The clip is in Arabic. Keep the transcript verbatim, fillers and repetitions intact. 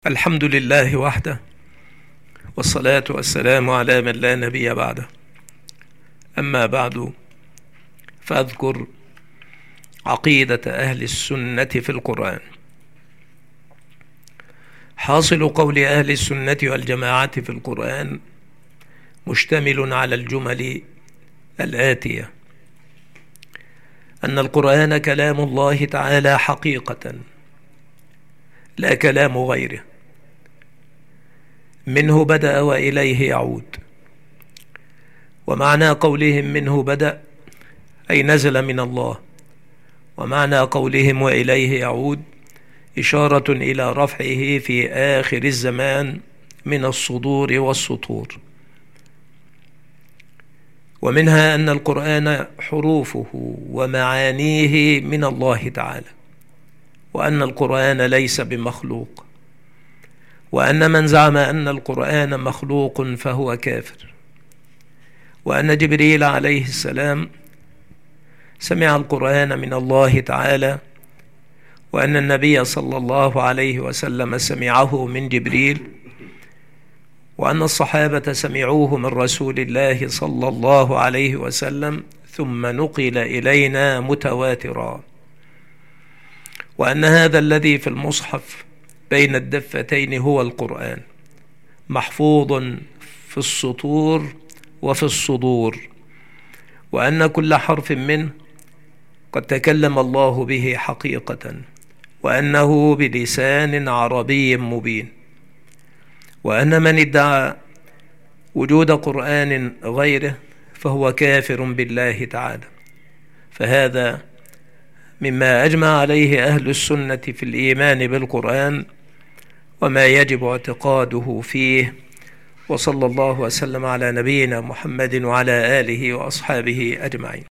الحمد لله وحده، والصلاة والسلام على من لا نبي بعده. أما بعد، فأذكر عقيدة أهل السنة في القرآن. حاصل قول أهل السنة والجماعة في القرآن مشتمل على الجمل الآتية: أن القرآن كلام الله تعالى حقيقة، لا كلام غيره، منه بدأ وإليه يعود. ومعنى قولهم منه بدأ أي نزل من الله، ومعنى قولهم وإليه يعود إشارة إلى رفعه في آخر الزمان من الصدور والسطور. ومنها أن القرآن حروفه ومعانيه من الله تعالى، وأن القرآن ليس بمخلوق، وأن من زعم أن القرآن مخلوق فهو كافر، وأن جبريل عليه السلام سمع القرآن من الله تعالى، وأن النبي صلى الله عليه وسلم سمعه من جبريل، وأن الصحابة سمعوه من رسول الله صلى الله عليه وسلم ثم نقل إلينا متواترا، وأن هذا الذي في المصحف بين الدفتين هو القرآن، محفوظ في السطور وفي الصدور، وأن كل حرف منه قد تكلم الله به حقيقة، وأنه بلسان عربي مبين، وأن من ادعى وجود قرآن غيره فهو كافر بالله تعالى. فهذا مما أجمع عليه أهل السنة في الإيمان بالقرآن وما يجب اعتقاده فيه. وصلى الله وسلم على نبينا محمد وعلى آله وأصحابه أجمعين.